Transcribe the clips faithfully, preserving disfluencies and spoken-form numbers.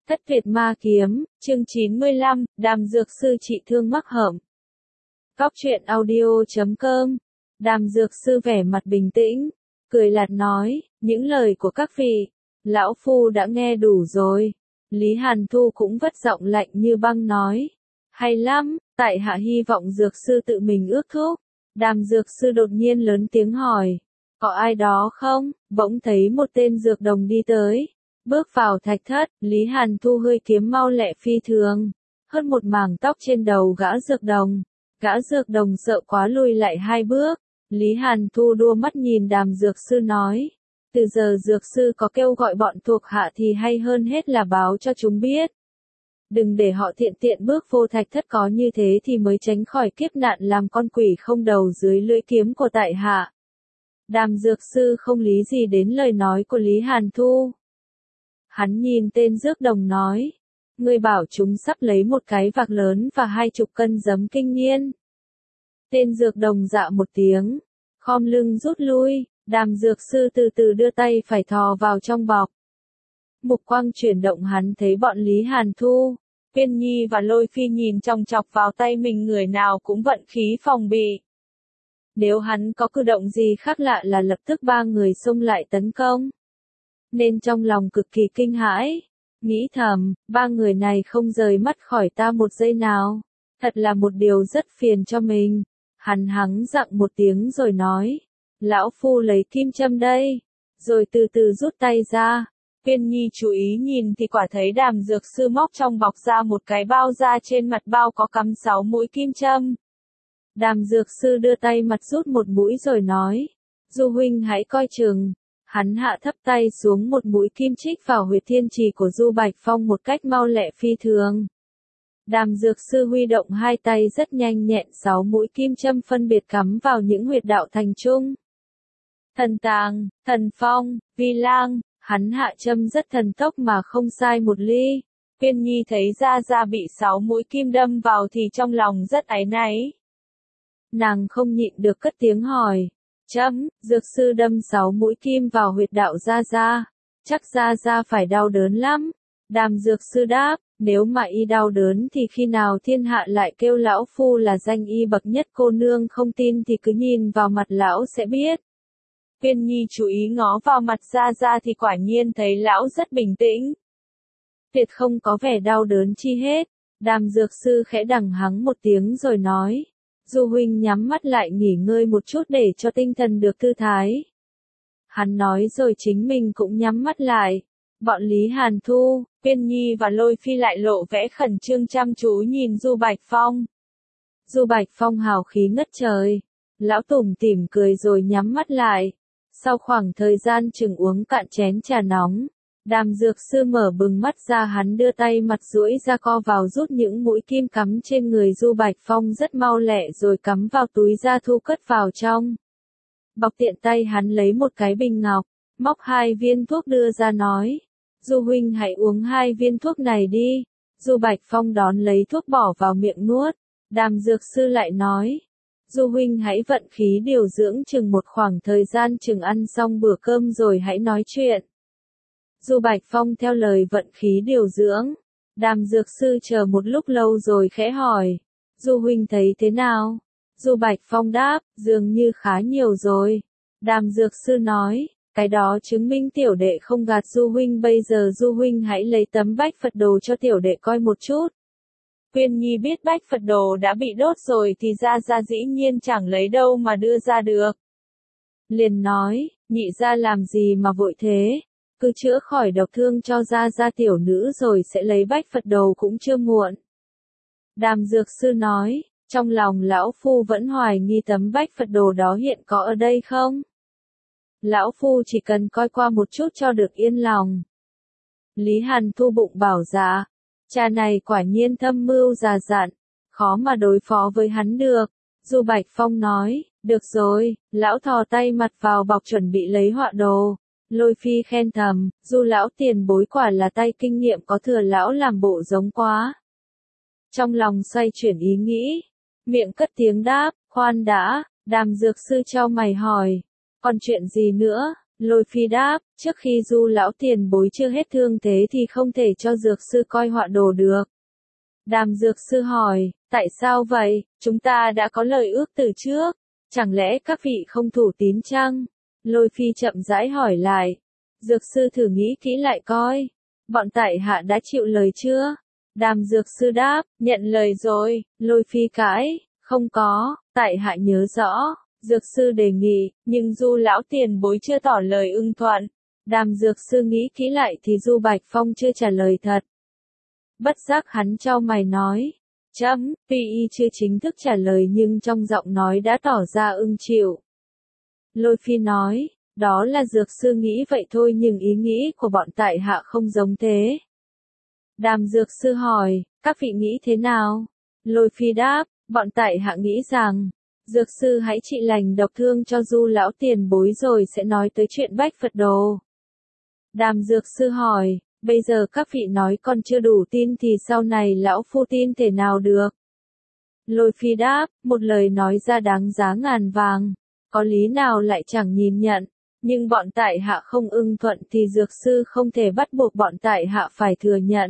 Thất Việt Ma Kiếm, chương chín mươi lăm, Đàm Dược Sư trị thương mắc hởm. Góc truyện audio chấm com. Đàm Dược Sư vẻ mặt bình tĩnh, cười lạt nói, những lời của các vị, lão phu đã nghe đủ rồi. Lý Hàn Thu cũng vất giọng lạnh như băng nói, hay lắm, tại hạ hy vọng Dược Sư tự mình ước thúc. Đàm Dược Sư đột nhiên lớn tiếng hỏi, có ai đó không? Bỗng thấy một tên dược đồng đi tới. Bước vào thạch thất, Lý Hàn Thu hơi kiếm mau lẹ phi thường, hơn một mảng tóc trên đầu gã dược đồng. Gã dược đồng sợ quá lùi lại hai bước. Lý Hàn Thu đua mắt nhìn Đàm Dược Sư nói, từ giờ Dược Sư có kêu gọi bọn thuộc hạ thì hay hơn hết là báo cho chúng biết. Đừng để họ tiện tiện bước vô thạch thất, có như thế thì mới tránh khỏi kiếp nạn làm con quỷ không đầu dưới lưỡi kiếm của tại hạ. Đàm Dược Sư không lý gì đến lời nói của Lý Hàn Thu. Hắn nhìn tên dược đồng nói, ngươi bảo chúng sắp lấy một cái vạc lớn và hai chục cân giấm kinh niên. Tên dược đồng dạ một tiếng, khom lưng rút lui. Đàm Dược Sư từ từ đưa tay phải thò vào trong bọc. Mục quang chuyển động, hắn thấy bọn Lý Hàn Thu, Uyên Nhi và Lôi Phi nhìn chòng chọc vào tay mình, người nào cũng vận khí phòng bị. Nếu hắn có cử động gì khác lạ là lập tức ba người xông lại tấn công. Nên trong lòng cực kỳ kinh hãi, nghĩ thầm, ba người này không rời mắt khỏi ta một giây nào, thật là một điều rất phiền cho mình. Hắn hắng giọng một tiếng rồi nói, lão phu lấy kim châm đây, rồi từ từ rút tay ra. Uyên Nhi chú ý nhìn thì quả thấy Đàm Dược Sư móc trong bọc ra một cái bao da, trên mặt bao có cắm sáu mũi kim châm. Đàm Dược Sư đưa tay mặt rút một mũi rồi nói, Du huynh hãy coi chừng. Hắn hạ thấp tay xuống, một mũi kim chích vào huyệt thiên trì của Du Bạch Phong một cách mau lẹ phi thường. Đàm Dược Sư huy động hai tay rất nhanh nhẹn, sáu mũi kim châm phân biệt cắm vào những huyệt đạo thành trung. Thần tàng, thần phong, vi lang, hắn hạ châm rất thần tốc mà không sai một ly. Uyên Nhi thấy Gia Gia bị sáu mũi kim đâm vào thì trong lòng rất áy náy. Nàng không nhịn được cất tiếng hỏi, chấm, Dược Sư đâm sáu mũi kim vào huyệt đạo Gia Gia, chắc Gia Gia phải đau đớn lắm. Đàm Dược Sư đáp, nếu mà y đau đớn thì khi nào thiên hạ lại kêu lão phu là danh y bậc nhất, cô nương không tin thì cứ nhìn vào mặt lão sẽ biết. Uyên Nhi chú ý ngó vào mặt Gia Gia thì quả nhiên thấy lão rất bình tĩnh, tuyệt không có vẻ đau đớn chi hết. Đàm Dược Sư khẽ đằng hắng một tiếng rồi nói, Du huynh nhắm mắt lại nghỉ ngơi một chút để cho tinh thần được thư thái. Hắn nói rồi chính mình cũng nhắm mắt lại. Bọn Lý Hàn Thu, Uyên Nhi và Lôi Phi lại lộ vẻ khẩn trương chăm chú nhìn Du Bạch Phong. Du Bạch Phong hào khí ngất trời. Lão tủm tỉm cười rồi nhắm mắt lại. Sau khoảng thời gian chừng uống cạn chén trà nóng, Đàm Dược Sư mở bừng mắt ra, hắn đưa tay mặt duỗi ra co vào rút những mũi kim cắm trên người Du Bạch Phong rất mau lẹ rồi cắm vào túi da thu cất vào trong. Bọc tiện tay hắn lấy một cái bình ngọc, móc hai viên thuốc đưa ra nói, Du huynh hãy uống hai viên thuốc này đi. Du Bạch Phong đón lấy thuốc bỏ vào miệng nuốt. Đàm Dược Sư lại nói, Du huynh hãy vận khí điều dưỡng chừng một khoảng thời gian, chừng ăn xong bữa cơm rồi hãy nói chuyện. Du Bạch Phong theo lời vận khí điều dưỡng. Đàm Dược Sư chờ một lúc lâu rồi khẽ hỏi, Du huynh thấy thế nào? Du Bạch Phong đáp, dường như khá nhiều rồi. Đàm Dược Sư nói, cái đó chứng minh tiểu đệ không gạt Du huynh, bây giờ Du huynh hãy lấy tấm bách Phật đồ cho tiểu đệ coi một chút. Uyên Nhi biết bách Phật đồ đã bị đốt rồi thì Gia Gia dĩ nhiên chẳng lấy đâu mà đưa ra được. Liền nói, nhị gia làm gì mà vội thế, cứ chữa khỏi độc thương cho Gia Gia tiểu nữ rồi sẽ lấy bách Phật đồ cũng chưa muộn. Đàm Dược Sư nói, trong lòng lão phu vẫn hoài nghi tấm bách Phật đồ đó hiện có ở đây không? Lão phu chỉ cần coi qua một chút cho được yên lòng. Lý Hàn Thu bụng bảo dạ, cha này quả nhiên thâm mưu già dặn, khó mà đối phó với hắn được. Du Bạch Phong nói, được rồi, lão thò tay mặt vào bọc chuẩn bị lấy họa đồ. Lôi Phi khen thầm, Du lão tiền bối quả là tay kinh nghiệm có thừa, lão làm bộ giống quá. Trong lòng xoay chuyển ý nghĩ, miệng cất tiếng đáp, khoan đã. Đàm Dược Sư chau mày hỏi, còn chuyện gì nữa? Lôi Phi đáp, trước khi Du lão tiền bối chưa hết thương thế thì không thể cho dược sư coi họa đồ được. Đàm dược sư hỏi, tại sao vậy, chúng ta đã có lời ước từ trước, chẳng lẽ các vị không thủ tín chăng? Lôi Phi chậm rãi hỏi lại. Dược sư thử nghĩ kỹ lại coi. Bọn tại hạ đã chịu lời chưa? Đàm dược sư đáp, nhận lời rồi. Lôi Phi cãi, không có, tại hạ nhớ rõ. Dược sư đề nghị, nhưng Du lão tiền bối chưa tỏ lời ưng thuận. Đàm dược sư nghĩ kỹ lại thì Du Bạch Phong chưa trả lời thật. Bất giác hắn chau mày nói, chấm, tuy y chưa chính thức trả lời nhưng trong giọng nói đã tỏ ra ưng chịu. Lôi Phi nói, đó là dược sư nghĩ vậy thôi nhưng ý nghĩ của bọn tại hạ không giống thế. Đàm dược sư hỏi, các vị nghĩ thế nào? Lôi Phi đáp, bọn tại hạ nghĩ rằng, dược sư hãy trị lành độc thương cho Du lão tiền bối rồi sẽ nói tới chuyện bách Phật đồ. Đàm dược sư hỏi, bây giờ các vị nói còn chưa đủ tin thì sau này lão phu tin thể nào được? Lôi Phi đáp, một lời nói ra đáng giá ngàn vàng, có lý nào lại chẳng nhìn nhận, nhưng bọn tại hạ không ưng thuận thì dược sư không thể bắt buộc bọn tại hạ phải thừa nhận.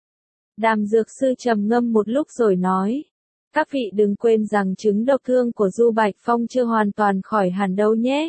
Đàm dược sư trầm ngâm một lúc rồi nói, các vị đừng quên rằng chứng độc thương của Du Bạch Phong chưa hoàn toàn khỏi hẳn đâu nhé.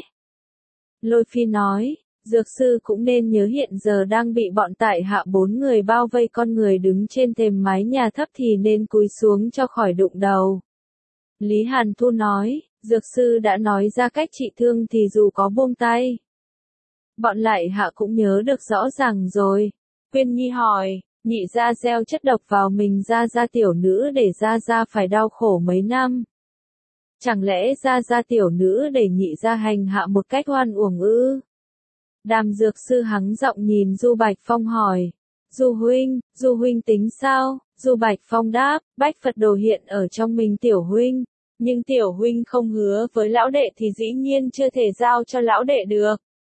Lôi Phi nói, dược sư cũng nên nhớ hiện giờ đang bị bọn tại hạ bốn người bao vây, con người đứng trên thềm mái nhà thấp thì nên cúi xuống cho khỏi đụng đầu. Lý Hàn Thu nói, dược sư đã nói ra cách trị thương thì dù có buông tay, bọn lại hạ cũng nhớ được rõ ràng rồi. Quyên Nhi hỏi, nhị gia gieo chất độc vào mình Gia Gia tiểu nữ để Gia Gia phải đau khổ mấy năm. Chẳng lẽ Gia Gia tiểu nữ để nhị gia hành hạ một cách oan uổng ư? Đàm dược sư hắng giọng nhìn Du Bạch Phong hỏi, Du huynh, Du huynh tính sao? Du Bạch Phong đáp, bách Phật đồ hiện ở trong mình tiểu huynh, nhưng tiểu huynh không hứa với lão đệ thì dĩ nhiên chưa thể giao cho lão đệ được.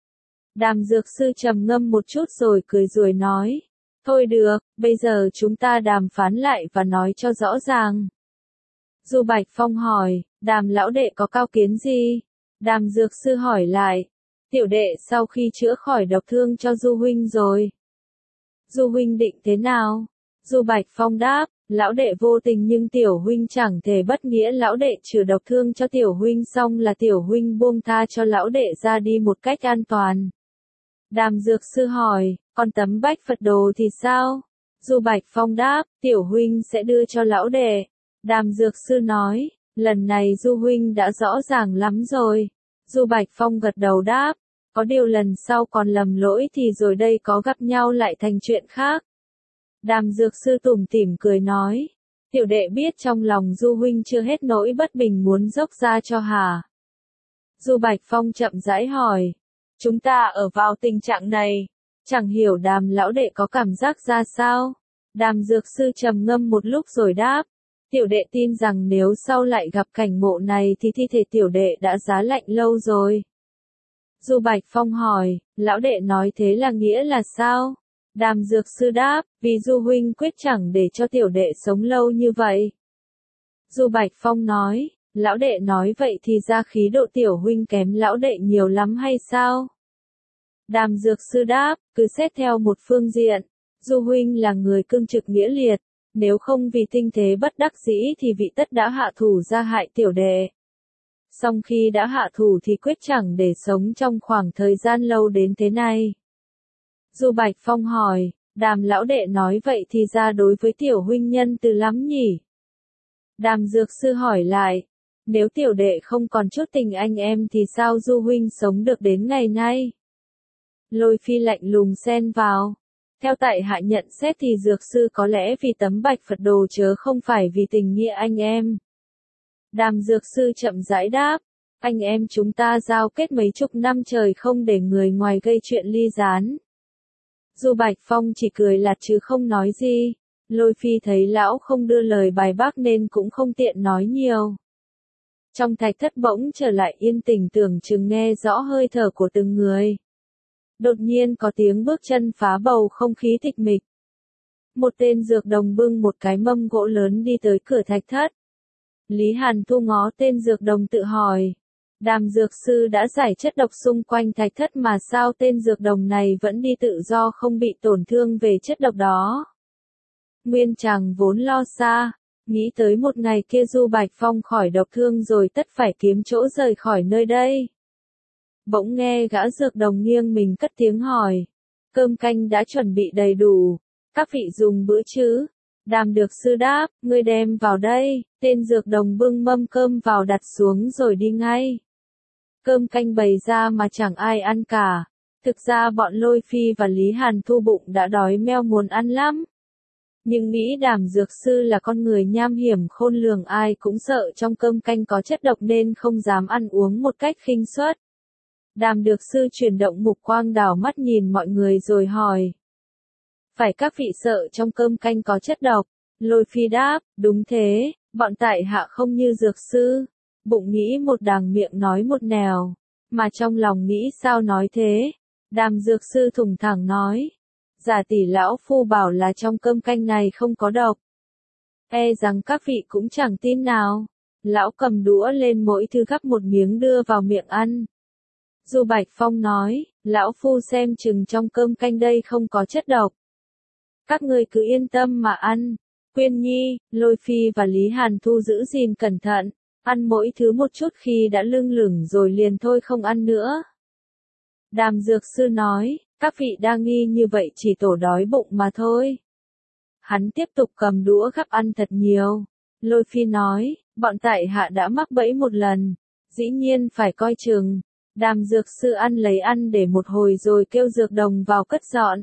Đàm dược sư trầm ngâm một chút rồi cười rồi nói, thôi được, bây giờ chúng ta đàm phán lại và nói cho rõ ràng. Du Bạch Phong hỏi, đàm lão đệ có cao kiến gì? Đàm dược sư hỏi lại, tiểu đệ sau khi chữa khỏi độc thương cho Du huynh rồi, Du huynh định thế nào? Du Bạch Phong đáp, lão đệ vô tình nhưng tiểu huynh chẳng thể bất nghĩa, lão đệ chữa độc thương cho tiểu huynh xong là tiểu huynh buông tha cho lão đệ ra đi một cách an toàn. Đàm dược sư hỏi, còn tấm bách Phật đồ thì sao? Du Bạch Phong đáp, tiểu huynh sẽ đưa cho lão đệ. Đàm dược sư nói, lần này Du huynh đã rõ ràng lắm rồi. Du Bạch Phong gật đầu đáp, có điều lần sau còn lầm lỗi thì rồi đây có gặp nhau lại thành chuyện khác. Đàm dược sư tủm tỉm cười nói, tiểu đệ biết trong lòng Du huynh chưa hết nỗi bất bình muốn dốc ra cho hả? Du Bạch Phong chậm rãi hỏi, chúng ta ở vào tình trạng này, chẳng hiểu đàm lão đệ có cảm giác ra sao? Đàm dược sư trầm ngâm một lúc rồi đáp, tiểu đệ tin rằng nếu sau lại gặp cảnh ngộ này thì thi thể tiểu đệ đã giá lạnh lâu rồi. Du Bạch Phong hỏi, lão đệ nói thế là nghĩa là sao? Đàm dược sư đáp, vì Du huynh quyết chẳng để cho tiểu đệ sống lâu như vậy. Du Bạch Phong nói, lão đệ nói vậy thì ra khí độ tiểu huynh kém lão đệ nhiều lắm hay sao? Đàm dược sư đáp, cứ xét theo một phương diện, Du huynh là người cương trực nghĩa liệt, nếu không vì tình thế bất đắc dĩ thì vị tất đã hạ thủ ra hại tiểu đệ. Song khi đã hạ thủ thì quyết chẳng để sống trong khoảng thời gian lâu đến thế này. Du Bạch Phong hỏi, đàm lão đệ nói vậy thì ra đối với tiểu huynh nhân từ lắm nhỉ? Đàm dược sư hỏi lại, nếu tiểu đệ không còn chút tình anh em thì sao Du huynh sống được đến ngày nay? Lôi Phi lạnh lùng xen vào, theo tại hạ nhận xét thì dược sư có lẽ vì tấm bạch Phật đồ chớ không phải vì tình nghĩa anh em. Đàm dược sư chậm rãi đáp, anh em chúng ta giao kết mấy chục năm trời không để người ngoài gây chuyện ly gián. Du Bạch Phong chỉ cười lạt chứ không nói gì. Lôi Phi thấy lão không đưa lời bài bác nên cũng không tiện nói nhiều. Trong thạch thất bỗng trở lại yên tĩnh, tưởng chừng nghe rõ hơi thở của từng người. Đột nhiên có tiếng bước chân phá bầu không khí tịch mịch. Một tên dược đồng bưng một cái mâm gỗ lớn đi tới cửa thạch thất. Lý Hàn Thu ngó tên dược đồng tự hỏi, Đàm dược sư đã giải chất độc xung quanh thạch thất mà sao tên dược đồng này vẫn đi tự do không bị tổn thương về chất độc đó. Nguyên chàng vốn lo xa, nghĩ tới một ngày kia Du Bạch Phong khỏi độc thương rồi tất phải kiếm chỗ rời khỏi nơi đây. Bỗng nghe gã dược đồng nghiêng mình cất tiếng hỏi. Cơm canh đã chuẩn bị đầy đủ, các vị dùng bữa chứ? Đàm dược sư đáp, ngươi đem vào đây. Tên dược đồng bưng mâm cơm vào đặt xuống rồi đi ngay. Cơm canh bày ra mà chẳng ai ăn cả. Thực ra bọn Lôi Phi và Lý Hàn Thu bụng đã đói meo muốn ăn lắm. Nhưng nghĩ Đàm dược sư là con người nham hiểm khôn lường, ai cũng sợ trong cơm canh có chất độc nên không dám ăn uống một cách khinh suất. Đàm dược sư chuyển động mục quang đảo mắt nhìn mọi người rồi hỏi. Phải các vị sợ trong cơm canh có chất độc? Lôi Phi đáp, đúng thế, bọn tại hạ không như dược sư. Bụng nghĩ một đằng miệng nói một nẻo, mà trong lòng nghĩ sao nói thế. Đàm dược sư thủng thẳng nói. Giả tỷ lão phu bảo là trong cơm canh này không có độc. E rằng các vị cũng chẳng tin nào. Lão cầm đũa lên mỗi thứ gắp một miếng đưa vào miệng ăn. Du Bạch Phong nói, lão phu xem chừng trong cơm canh đây không có chất độc. Các ngươi cứ yên tâm mà ăn. Quyên Nhi, Lôi Phi và Lý Hàn Thu giữ gìn cẩn thận, ăn mỗi thứ một chút, khi đã lưng lửng rồi liền thôi không ăn nữa. Đàm dược sư nói, các vị đang nghi như vậy chỉ tổ đói bụng mà thôi. Hắn tiếp tục cầm đũa gắp ăn thật nhiều. Lôi Phi nói, bọn tại hạ đã mắc bẫy một lần, dĩ nhiên phải coi chừng. Đàm dược sư ăn lấy ăn để một hồi rồi kêu dược đồng vào cất dọn.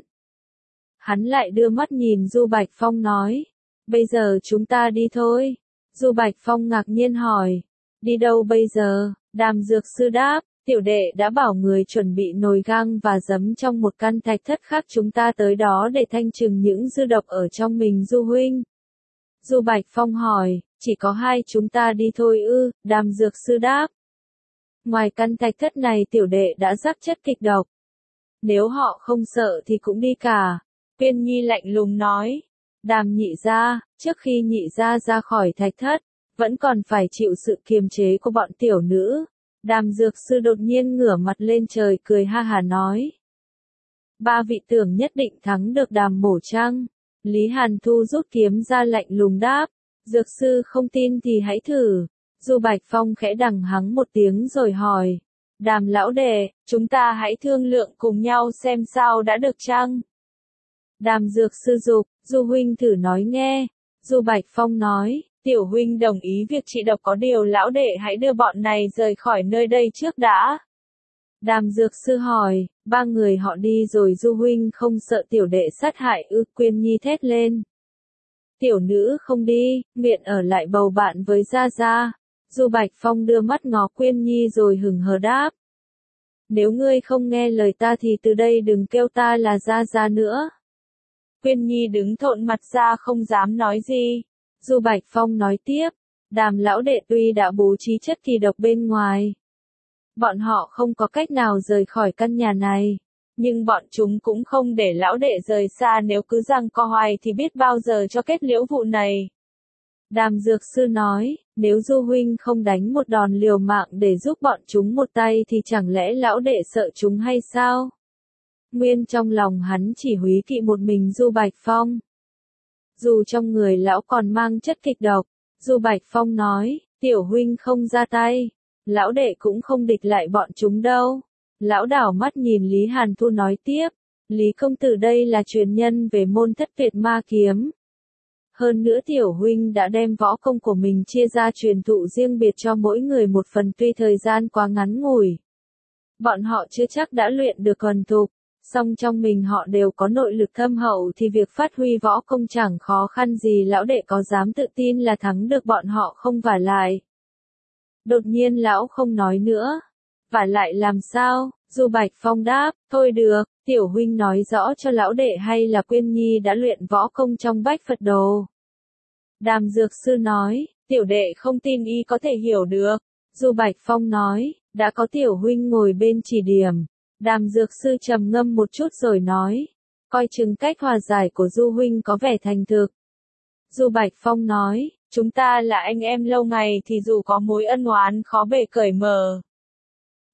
Hắn lại đưa mắt nhìn Du Bạch Phong nói, bây giờ chúng ta đi thôi. Du Bạch Phong ngạc nhiên hỏi, đi đâu bây giờ? Đàm dược sư đáp, tiểu đệ đã bảo người chuẩn bị nồi gang và giấm trong một căn thạch thất khác, chúng ta tới đó để thanh trừng những dư độc ở trong mình Du huynh. Du Bạch Phong hỏi, chỉ có hai chúng ta đi thôi ư? Đàm dược sư đáp, ngoài căn thạch thất này tiểu đệ đã rắc chất kịch độc. Nếu họ không sợ thì cũng đi cả. Quyên Nhi lạnh lùng nói. Đàm nhị gia, trước khi nhị gia ra khỏi thạch thất, vẫn còn phải chịu sự kiềm chế của bọn tiểu nữ. Đàm dược sư đột nhiên ngửa mặt lên trời cười ha hà nói. Ba vị tưởng nhất định thắng được Đàm mổ chăng? Lý Hàn Thu rút kiếm ra lạnh lùng đáp. Dược sư không tin thì hãy thử. Du Bạch Phong khẽ đằng hắng một tiếng rồi hỏi. Đàm lão đệ, chúng ta hãy thương lượng cùng nhau xem sao đã được chăng? Đàm dược sư dục, Du huynh thử nói nghe. Du Bạch Phong nói, tiểu huynh đồng ý việc trị độc, có điều lão đệ hãy đưa bọn này rời khỏi nơi đây trước đã. Đàm dược sư hỏi, ba người họ đi rồi Du huynh không sợ tiểu đệ sát hại ư? Quyên Nhi thét lên. Tiểu nữ không đi, nguyện ở lại bầu bạn với Gia Gia. Du Bạch Phong đưa mắt ngó Quyên Nhi rồi hừng hờ đáp. Nếu ngươi không nghe lời ta thì từ đây đừng kêu ta là Gia Gia nữa. Quyên Nhi đứng thộn mặt ra không dám nói gì. Du Bạch Phong nói tiếp, Đàm lão đệ tuy đã bố trí chất kỳ độc bên ngoài, bọn họ không có cách nào rời khỏi căn nhà này, nhưng bọn chúng cũng không để lão đệ rời xa, nếu cứ giằng co hoài thì biết bao giờ cho kết liễu vụ này. Đàm dược sư nói, nếu Du huynh không đánh một đòn liều mạng để giúp bọn chúng một tay thì chẳng lẽ lão đệ sợ chúng hay sao? Nguyên trong lòng hắn chỉ húy kỵ một mình Du Bạch Phong. Dù trong người lão còn mang chất kịch độc, Du Bạch Phong nói, tiểu huynh không ra tay, lão đệ cũng không địch lại bọn chúng đâu. Lão đảo mắt nhìn Lý Hàn Thu nói tiếp, Lý công tử đây là truyền nhân về môn thất Việt ma kiếm. Hơn nữa tiểu huynh đã đem võ công của mình chia ra truyền thụ riêng biệt cho mỗi người một phần, tuy thời gian quá ngắn ngủi. Bọn họ chưa chắc đã luyện được thuần thục, song trong mình họ đều có nội lực thâm hậu thì việc phát huy võ công chẳng khó khăn gì, lão đệ có dám tự tin là thắng được bọn họ không? Vả lại. Đột nhiên lão không nói nữa. Vả lại làm sao? Du Bạch Phong đáp, thôi được, tiểu huynh nói rõ cho lão đệ hay là Quyên Nhi đã luyện võ công trong Bách Phật Đồ. Đàm dược sư nói, tiểu đệ không tin y có thể hiểu được. Du Bạch Phong nói, đã có tiểu huynh ngồi bên chỉ điểm. Đàm dược sư trầm ngâm một chút rồi nói, coi chừng cách hòa giải của Du huynh có vẻ thành thực. Du Bạch Phong nói, chúng ta là anh em lâu ngày thì dù có mối ân oán khó bề cởi mở.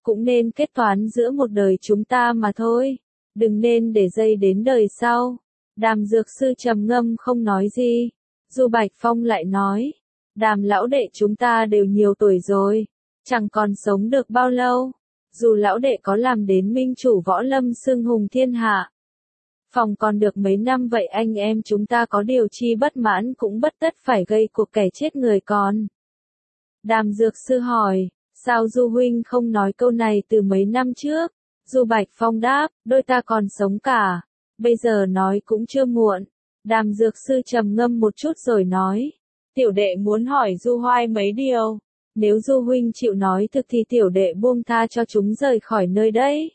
cũng nên kết toán giữa một đời chúng ta mà thôi, đừng nên để dây đến đời sau. Đàm dược sư trầm ngâm không nói gì. Du Bạch Phong lại nói, Đàm lão đệ chúng ta đều nhiều tuổi rồi, chẳng còn sống được bao lâu. Dù lão đệ có làm đến minh chủ võ lâm xưng hùng thiên hạ, phòng còn được mấy năm vậy anh em chúng ta có điều chi bất mãn cũng bất tất phải gây cuộc kẻ chết người còn. Đàm dược sư hỏi, sao Du huynh không nói câu này từ mấy năm trước? Du Bạch Phong đáp, đôi ta còn sống cả, bây giờ nói cũng chưa muộn. Đàm dược sư trầm ngâm một chút rồi nói, tiểu đệ muốn hỏi Du Hoài mấy điều. Nếu Du huynh chịu nói thực thì tiểu đệ buông tha cho chúng rời khỏi nơi đây.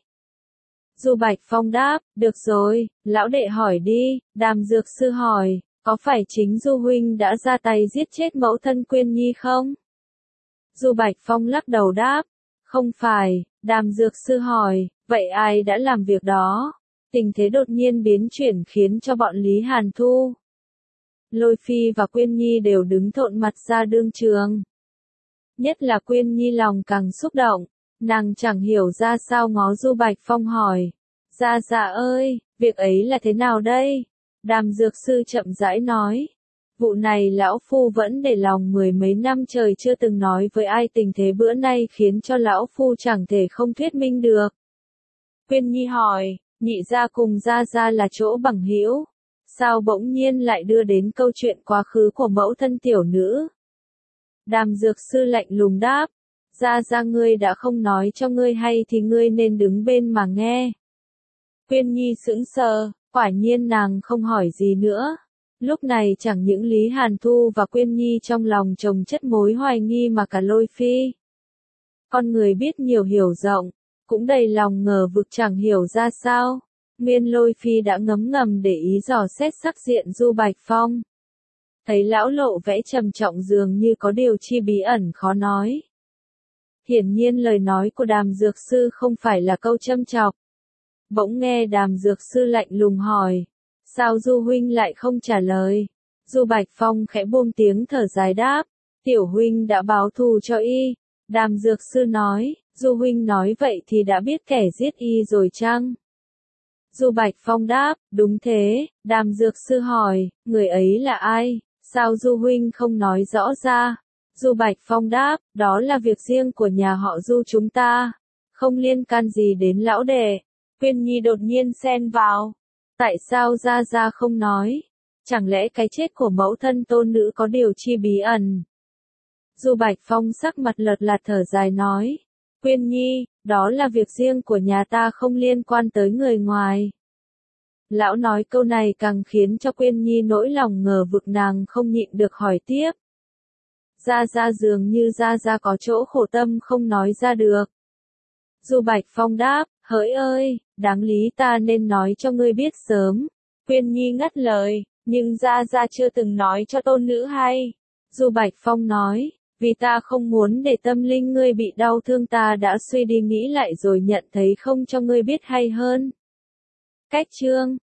Du Bạch Phong đáp, được rồi, lão đệ hỏi đi. Đàm dược sư hỏi, có phải chính Du huynh đã ra tay giết chết mẫu thân Quyên Nhi không? Du Bạch Phong lắc đầu đáp, không phải. Đàm dược sư hỏi, vậy ai đã làm việc đó? Tình thế đột nhiên biến chuyển khiến cho bọn Lý Hàn Thu, Lôi Phi và Quyên Nhi đều đứng thộn mặt ra đương trường. Nhất là Quyên Nhi lòng càng xúc động, nàng chẳng hiểu ra sao ngó Du Bạch Phong hỏi, Gia Gia ơi, việc ấy là thế nào đây? Đàm dược sư chậm rãi nói, vụ này lão phu vẫn để lòng mười mấy năm trời chưa từng nói với ai, tình thế bữa nay khiến cho lão phu chẳng thể không thuyết minh được. Quyên Nhi hỏi, nhị gia cùng Gia Gia là chỗ bằng hữu, sao bỗng nhiên lại đưa đến câu chuyện quá khứ của mẫu thân tiểu nữ? Đàm dược sư lạnh lùng đáp, Gia Gia ngươi đã không nói cho ngươi hay thì ngươi nên đứng bên mà nghe. Quyên Nhi sững sờ, quả nhiên nàng không hỏi gì nữa. Lúc này chẳng những Lý Hàn Thu và Quyên Nhi trong lòng chồng chất mối hoài nghi mà cả Lôi Phi. Con người biết nhiều hiểu rộng, cũng đầy lòng ngờ vực chẳng hiểu ra sao. Nguyên Lôi Phi đã ngấm ngầm để ý dò xét sắc diện Du Bạch Phong. Thấy lão lộ vẽ trầm trọng dường như có điều chi bí ẩn khó nói. Hiển nhiên lời nói của đàm dược sư không phải là câu châm chọc. Bỗng nghe đàm dược sư lạnh lùng hỏi, sao Du huynh lại không trả lời? Du Bạch Phong khẽ buông tiếng thở dài đáp, tiểu huynh đã báo thù cho y. Đàm dược sư nói, Du huynh nói vậy thì đã biết kẻ giết y rồi chăng? Du Bạch Phong đáp, đúng thế. Đàm dược sư hỏi, người ấy là ai? Sao Du huynh không nói rõ ra? Du Bạch Phong đáp, đó là việc riêng của nhà họ Du chúng ta, không liên can gì đến lão đệ. Quyên Nhi đột nhiên xen vào, tại sao Gia Gia không nói? Chẳng lẽ cái chết của mẫu thân tôn nữ có điều chi bí ẩn? Du Bạch Phong sắc mặt lật lạt thở dài nói, Quyên Nhi, đó là việc riêng của nhà ta không liên quan tới người ngoài. Lão nói câu này càng khiến cho Quyên Nhi nỗi lòng ngờ vực, nàng không nhịn được hỏi tiếp. Gia Gia dường như Gia Gia có chỗ khổ tâm không nói ra được. Du Bạch Phong đáp, hỡi ơi, đáng lý ta nên nói cho ngươi biết sớm. Quyên Nhi ngắt lời, nhưng Gia Gia chưa từng nói cho tôn nữ hay. Du Bạch Phong nói, vì ta không muốn để tâm linh ngươi bị đau thương, ta đã suy đi nghĩ lại rồi nhận thấy không cho ngươi biết hay hơn. Cách chương